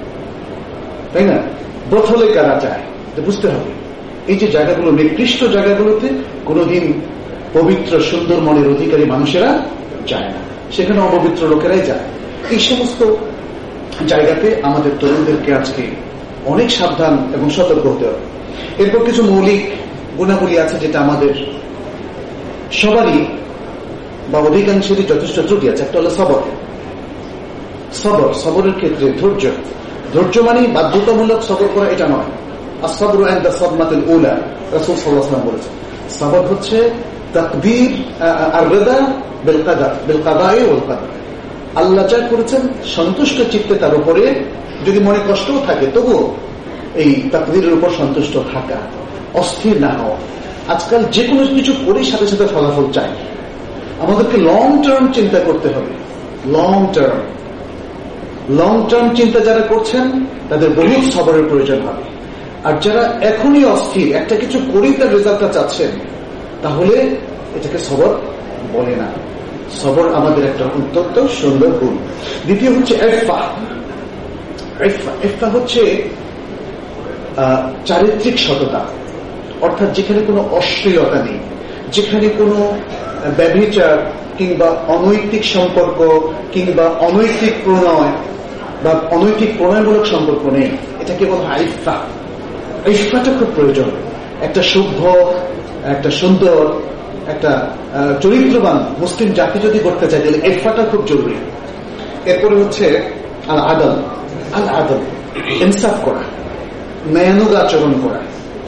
তাই না? ব্রথলে কারা যায়, বুঝতে হবে। এই যে জায়গাগুলো, নিকৃষ্ট জায়গাগুলোতে কোনোদিন পবিত্র সুন্দর মনের অধিকারী মানুষেরা যায় না, সেখানে অপবিত্র লোকেরাই যায়। এই সমস্ত জায়গাতে আমাদের তরুণদেরকে আজকে অনেক সাবধান এবং সতর্ক হতে হবে। এরপর কিছু মৌলিক গুণাবলী আছে যেটা আমাদের সবারই বা অধিকাংশেরই যথেষ্ট ত্রুটি আছে। একটা হলো সবর। সবর সবরের ক্ষেত্রে ধৈর্য। ধৈর্য মানে বাধ্যতামূলক সবর করা এটা নয়। আসসাবরু ইনদা সাদমাতিল উলা, রাসূল সাল্লাল্লাহু আলাইহি ওয়াসাল্লাম বলেছেন সবর হচ্ছে তাকদীর আর রিদা বিল কাদা বিল কাদাই ওয়াল কাদর। আল্লাহ যা করেছেন সন্তুষ্ট চিত্তে তার উপরে যদি মনে কষ্টও থাকে তবুও এই তাকদীরের উপর সন্তুষ্ট থাকা, অস্থির না হওয়া। আজকাল যে কোনো কিছু করে সাথে সাথে ফলাফল চাই। আমাদেরকে লং টার্ম চিন্তা করতে হবে। লং টার্ম লং টার্ম চিন্তা যারা করছেন তাদের বহু সবরের প্রয়োজন হবে। আর যারা এখনই অস্থির, একটা কিছু করেই তার রেজাল্টটা চাচ্ছেন, তাহলে এটাকে সবর বলে না। সবর আমাদের একটা অত্যন্ত সুন্দর গুণ। দ্বিতীয় হচ্ছে ইফা। ইফা ইফা হচ্ছে চারিত্রিক সততা, অর্থাৎ যেখানে কোনো অশ্লীলতা নেই, যেখানে কোনো ব্যভিচার কিংবা অনৈতিক সম্পর্ক কিংবা অনৈতিক প্রণয় বা অনৈতিক প্রণয়মূলক সম্পর্ক নেই, এটাকে বলা হয় ইফা। ইফাটা খুব প্রয়োজন। একটা শুভ, একটা সুন্দর, একটা চরিত্রবান মুসলিম জাতি যদি করতে চায় তাহলে ইফাটা খুব জরুরি। এরপরে হচ্ছে আল আদল। আল আদল ইনসাফ করা, ন্যায়ানুগ আচরণ করা,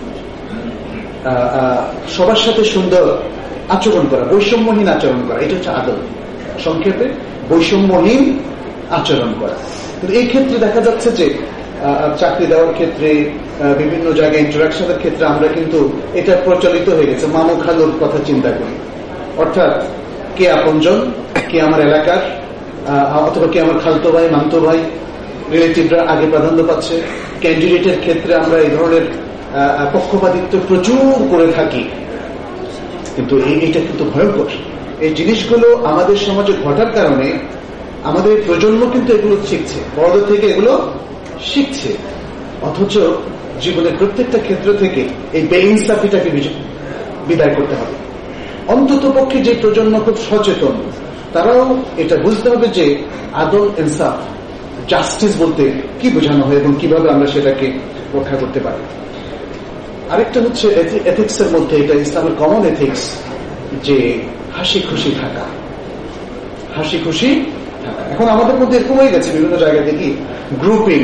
সবার সাথে সুন্দর আচরণ করা, বৈষম্যহীন আচরণ করা, এটা হচ্ছে আদল। সংক্ষেপে বৈষম্যহীন আচরণ করা। কিন্তু এই ক্ষেত্রে দেখা যাচ্ছে যে চাকরি দেওয়ার ক্ষেত্রে, বিভিন্ন জায়গায় ইন্টারাকশনের ক্ষেত্রে আমরা কিন্তু এটা প্রচলিত হয়ে গেছে, মামু খালুর কথা চিন্তা করি। অর্থাৎ কে আপনজন, কে আমার এলাকার, অথবা কে আমার খালতো ভাই, মামতো ভাই, রিলেটিভরা আগে প্রাধান্য পাচ্ছে। ক্যান্ডিডেটের ক্ষেত্রে আমরা এই ধরনের পক্ষপাতিত্ব প্রচুর করে থাকি, কিন্তু এইটা কিন্তু ভয়ঙ্কর। এই জিনিসগুলো আমাদের সমাজে ঘটার কারণে আমাদের প্রজন্ম কিন্তু এগুলো শিখছে, বড়দের থেকে এগুলো শিখছে, অথচ জীবনের প্রত্যেকটা ক্ষেত্র থেকে এই বেইনসাফিটাকে বিদায় করতে হবে। অন্তত পক্ষে যে প্রজন্ম খুব সচেতন, তারাও এটা বুঝতে হবে যে আদল, ইনসাফ, জাস্টিস বলতে কি বোঝানো হয় এবং কিভাবে আমরা সেটাকে রক্ষা করতে পারি। আরেকটা হচ্ছে এথিক্সের মধ্যে, এটা ইসলামের কমন এথিক্স, যে হাসি খুশি থাকা। হাসি খুশি থাকা এখন আমাদের মধ্যে এরকম হয়ে গেছে বিভিন্ন জায়গা থেকে গ্রুপিং,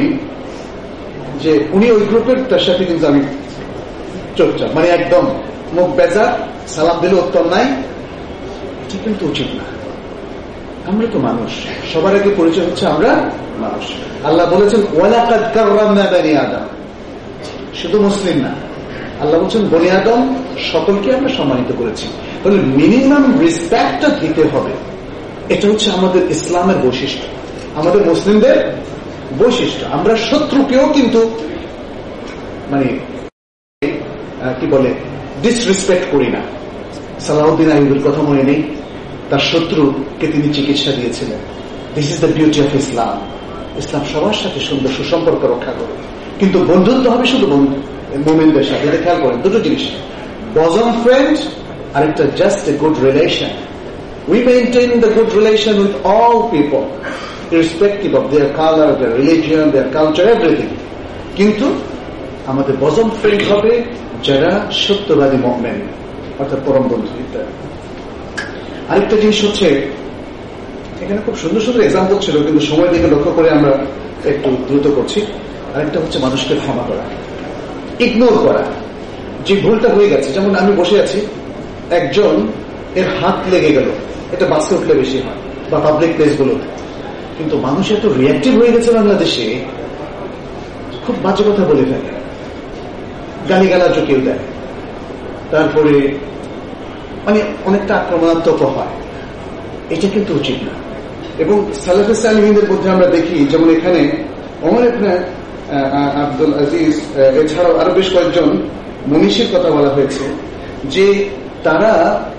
যে উনি ওই গ্রুপের, তার সাথে কিন্তু আমি চুপচাপ, মানে একদম মুখ বেজা, সালাম দিলে উত্তর নাই। এটা কিন্তু উচিত না। আমরা তো মানুষ, সবার আগে পরিচয় হচ্ছে আমরা মানুষ। আল্লাহ বলেছেন ওয়ালাকাদ কাররামনা বানি আদম, শুধু মুসলিম না, আল্লাহ বলছেন বনি আদম সকলকে আমরা সম্মানিত করেছি। তাহলে মিনিমাম রেসপেক্টটা দিতে হবে। এটা হচ্ছে আমাদের ইসলামের বৈশিষ্ট্য, আমাদের মুসলিমদের বৈশিষ্ট্য। আমরা শত্রুকেও কিন্তু মানে কি বলে ডিসরেসপেক্ট করি না। সালাউদ্দিন আইয়ুবের কথা মনে নেই, তার শত্রুকে তিনি চিকিৎসা দিয়েছিলেন। This is the beauty of Islam. ইসলাম সবার সাথে সুন্দর সুসম্পর্ক রক্ষা করে, কিন্তু বন্ধুত্ব হবে শুধু বন্ধু মুমিনদের সাথে। এটা খেয়াল করেন, দুটো জিনিস, বজম ফ্রেন্ড আর একটা just a good relation. We maintain the good relation with all people, irrespective of their color, their religion, their culture, everything. কিন্তু আমাদের বজম ফ্রেন্ড হবে যারা সত্যবাদী মুমিন, অর্থাৎ পরম বন্ধু। আরেকটা জিনিস হচ্ছে, এখানে খুব সুন্দর সুন্দর এক্সাম্পল ছিল, কিন্তু সময় দিকে লক্ষ্য করে আমরা একটু দ্রুত করছি। আরেকটা হচ্ছে মানুষকে ক্ষমা করা, ইগনোর করা। যে ভুলটা হয়ে গেছে, যেমন আমি বসে আছি, একজন এর হাত লেগে গেল, এটা বাসে উঠলে বেশি হয় বা পাবলিক প্লেস গুলোতে, কিন্তু মানুষ এত রিয়াক্টিভ হয়ে গেছে বাংলাদেশে, খুব বাজে কথা বলে ফেলে, গালিগালাজও কেউ দেয়, তারপরে মানে অনেকটা আক্রমণাত্মক হয়। এটা কিন্তু উচিত না। এবং সালাফে সালেহিনদের মধ্যে আমরা দেখি, যেমন এখানে ওমর ইবনে আব্দুল আজিজ, এছাড়াও আরো বেশ কয়েকজন মনীষীর কথা বলা হয়েছে, যে তারা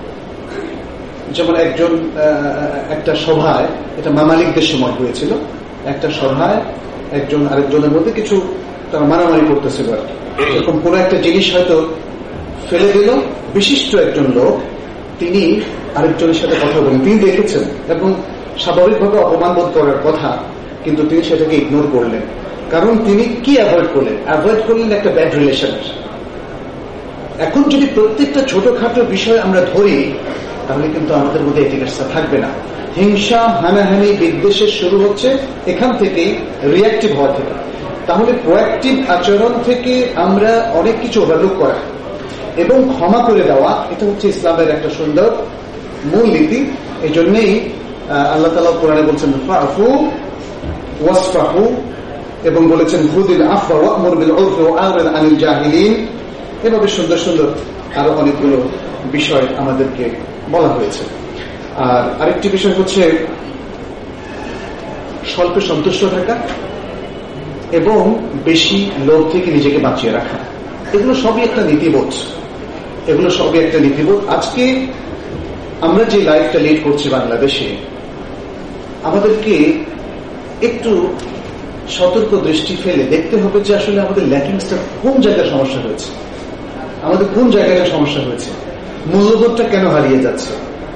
যেমন একজন একটা সভায়, এটা মামালিকদের সময় হয়েছিল, একটা সভায় একজন আরেকজনের মধ্যে কিছু তারা মারামারি করতেছিল আর কি। এরকম কোন একটা জিনিস হয়তো ফেলে দিল, বিশিষ্ট একজন লোক তিনি আরেকজনের সাথে কথা বলেন, তিনি দেখেছেন এবং স্বাভাবিকভাবে অপমান বোধ করার কথা, কিন্তু তিনি সেটাকে ইগনোর করলেন। কারণ তিনি কি অ্যাভয়েড করলেন? অ্যাভয়েড করলেন একটা ব্যাড রিলেশন। এখন যদি প্রত্যেকটা ছোটখাটো বিষয় আমরা ধরি, তাহলে কিন্তু আমাদের মধ্যে এথিক্সটা থাকবে না। হিংসা, হানাহানি, বিদ্বেষের শুরু হচ্ছে এখান থেকেই, রিয়াক্টিভ হওয়া থেকে। তাহলে প্রোঅ্যাক্টিভ আচরণ থেকে আমরা অনেক কিছু ওভারলুক করা এবং ক্ষমা করে দেওয়া, এটা হচ্ছে ইসলামের একটা সুন্দর মূলনীতি। এই জন্যই আল্লাহ তাআলা কোরআনে বলছেন ফাফু ওয়াসফাহু, এবং বলেছেন খুদিল আফওয়া ওয়া'মুর বিল উরফি ওয়া আ'রিদ আনিল জাহিলিন। এভাবে সুন্দর সুন্দর আরো অনেকগুলো বিষয় আমাদেরকে বলা হয়েছে। আর আরেকটি বিষয় হচ্ছে স্বল্পে সন্তুষ্ট থাকা এবং বেশি লোভ থেকে নিজেকে বাঁচিয়ে রাখা। এগুলো সবই একটা নীতিবোধ, এগুলো সবই একটা নীতিবোধ। আজকে আমরা যে লাইফটা লিড করছি বাংলাদেশে, আমাদেরকে একটু সতর্ক দৃষ্টি ফেলে দেখতে হবে যে আসলে আমাদের ল্যাকিংসটা কোন জায়গায় সমস্যা হয়েছে, আমাদের কোন জায়গাটা সমস্যা হয়েছে, মূল্যবোধটা কেন হারিয়ে যাচ্ছে,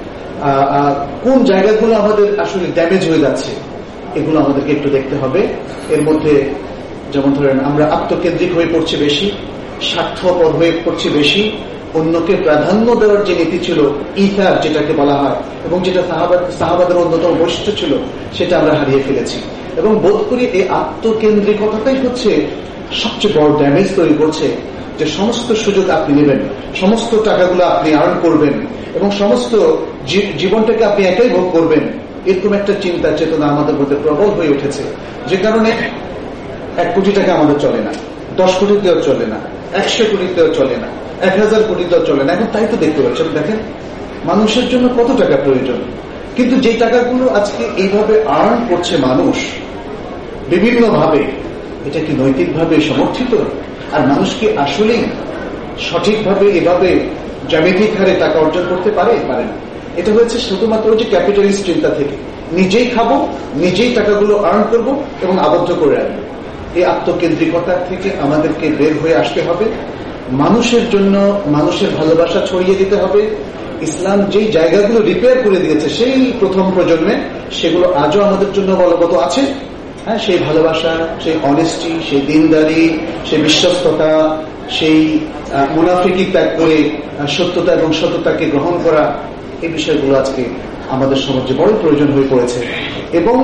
কোন জায়গাগুলো আমাদের আসলে ড্যামেজ হয়ে যাচ্ছে, এগুলো আমাদেরকে একটু দেখতে হবে। এর মধ্যে যেমন ধরেন আমরা আত্মকেন্দ্রিক হয়ে পড়ছি বেশি, স্বার্থপর হয়ে পড়ছি বেশি, অন্যকে প্রাধান্য দেওয়ার যে নীতি ছিল ইথার যেটাকে বলা হয়, এবং যেটা সাহাবাদের অন্যতম বৈশিষ্ট্য ছিল, সেটা আমরা হারিয়ে ফেলেছি। এবং বোধ করি এই আত্মকেন্দ্রিকতাটাই হচ্ছে সবচেয়ে বড় ড্যামেজ তৈরি করছে, যে সমস্ত সুযোগ আপনি নেবেন, সমস্ত টাকাগুলো আপনি আর্ন করবেন এবং সমস্ত জীবনটাকে আপনি একাই ভোগ করবেন, এরকম একটা চিন্তা চেতনা আমাদের মধ্যে প্রবল হয়ে উঠেছে। যে কারণে এক কোটি টাকা আমাদের চলে না, দশ কোটিতেও চলে না, একশো কোটিতেও চলে না, এক হাজার কোটিতেও চলে না। এখন তাই তো দেখতে পাচ্ছেন, দেখেন মানুষের জন্য কত টাকা প্রয়োজন, কিন্তু যে টাকাগুলো আজকে এইভাবে আর্ন করছে মানুষ বিভিন্ন ভাবে, এটা কি নৈতিকভাবে সমর্থিত? আর মানুষ কি আসলেই সঠিকভাবে এভাবে জ্যামিতিক হারে টাকা অর্জন করতে পারে? পারে না। এটা হয়েছে শুধুমাত্র যে ক্যাপিটালিস্ট চিন্তা থেকে, নিজেই খাবো, নিজেই টাকাগুলো আর্ন করব এবং আবদ্ধ করে রাখবো। এই আত্মকেন্দ্রিকতা থেকে আমাদেরকে বের হয়ে আসতে হবে, মানুষের জন্য মানুষের ভালোবাসা ছড়িয়ে দিতে হবে। ইসলাম যেই জায়গাগুলো রিপেয়ার করে দিয়েছে সেই প্রথম প্রজন্মে, সেগুলো আজও আমাদের জন্য বলবৎ আছে। হ্যাঁ, সেই ভালোবাসা, সেই অনেস্টি, সেই দিনদারি, সেই বিশ্বস্ততা, সেই মুনাফিকি ত্যাগ করে সত্যতা এবং সততাকে গ্রহণ করা, এই বিষয়গুলো আজকে আমাদের সমাজে বড় প্রয়োজন হয়ে পড়েছে। এবং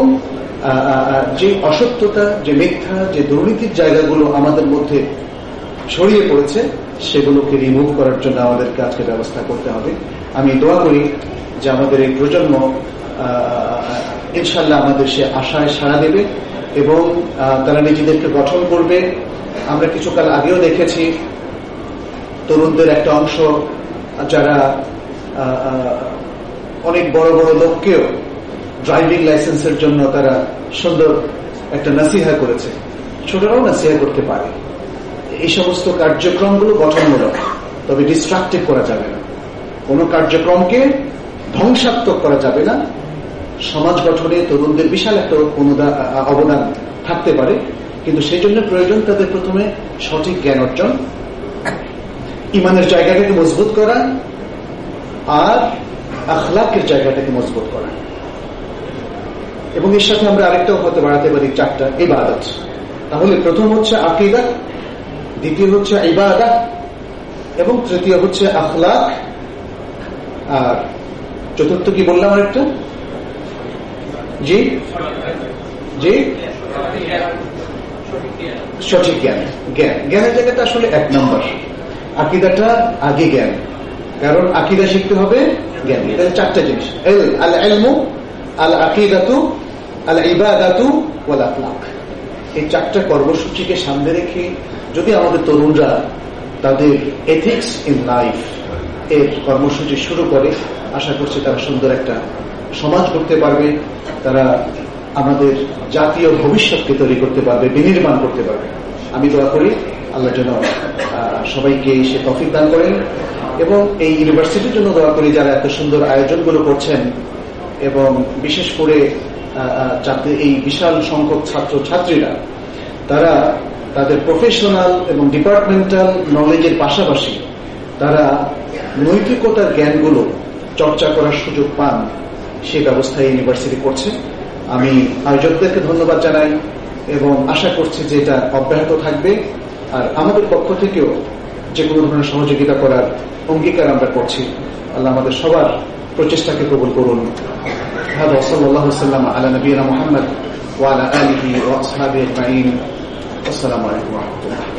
যে অসত্যতা, যে মিথ্যা, যে দুর্নীতির জায়গাগুলো আমাদের মধ্যে ছড়িয়ে পড়েছে, সেগুলোকে রিমুভ করার জন্য আমাদেরকে আজকে ব্যবস্থা করতে হবে। আমি দোয়া করি যে আমাদের এই প্রজন্ম ইনশাল্লাহ আমাদের সে আশায় সাড়া দেবে এবং তারা নিজেদেরকে গঠন করবে। আমরা কিছুকাল আগেও দেখেছি তরুণদের একটা অংশ যারা অনেক বড় বড় লোককেও ড্রাইভিং লাইসেন্সের জন্য তারা সুন্দর একটা নাসিহা করেছে, ছোটরাও নাসিহা করতে পারে। এই সমস্ত কার্যক্রমগুলো গঠনমূলক, তবে ডিস্ট্রাকটিভ করা যাবে না, কোন কার্যক্রমকে ধ্বংসাত্মক করা যাবে না। সমাজ গঠনে তরুণদের বিশাল একটা অবদান থাকতে পারে, কিন্তু সেই জন্য প্রয়োজন তাদের প্রথমে সঠিক জ্ঞান অর্জন, ইমানের জায়গাটাকে মজবুত করা আর আখলাকের জায়গাটাকে মজবুত করা। এবং এর সাথে আমরা আরেকটাও হতে বাড়াতে পারি, চারটা ইবাদত। তাহলে প্রথম হচ্ছে আকীদা, দ্বিতীয় হচ্ছে ইবাদত, এবং তৃতীয় হচ্ছে আখলাক, আর চতুর্থ কি বললাম আরেকটা? জি জি সঠিক জ্ঞান। জ্ঞান জ্ঞানের জায়গাটা আসলে এক নম্বর, আকীদাটা আগে জ্ঞান, কারণ আকীদা শিখতে হবে জ্ঞান। এটা চারটা জিনিস, আল ইলমু, আল আকীদাতু, আল ইবাদাতু ওয়াল আখলাক। এই চারটা কর্মসূচিকে সামনে রেখে যদি আমাদের তরুণরা তাদের এথিক্স ইন লাইফ এর কর্মসূচি শুরু করে, আশা করছি তারা সুন্দর একটা সমাজ করতে পারবে, তারা আমাদের জাতীয় ভবিষ্যৎকে তৈরি করতে পারবে, বিনির্মাণ করতে পারবে। আমি দোয়া করি আল্লাহ যেন সবাইকে সে তৌফিক দান করেন, এবং এই ইউনিভার্সিটির জন্য দোয়া করি যারা এত সুন্দর আয়োজনগুলো করছেন, এবং বিশেষ করে যাতে এই বিশাল সংখ্যক ছাত্র ছাত্রীরা তারা তাদের প্রফেশনাল এবং ডিপার্টমেন্টাল নলেজের পাশাপাশি তারা নৈতিকতার জ্ঞানগুলো চর্চা করার সুযোগ পান, সে ব্যবস্থা ইউনিভার্সিটি করছে। আমি আয়োজকদেরকে ধন্যবাদ জানাই এবং আশা করছি যে এটা অব্যাহত থাকবে। আর আমাদের পক্ষ থেকেও যে কোনো ধরনের সহযোগিতা করার অঙ্গীকার আমরা করছি। আল্লাহ আমাদের সবার প্রচেষ্টাকে কবুল করুন। هذا وصلى الله وسلم على نبينا محمد وعلى آله وأصحابه أجمعين. والسلام عليكم ورحمة الله.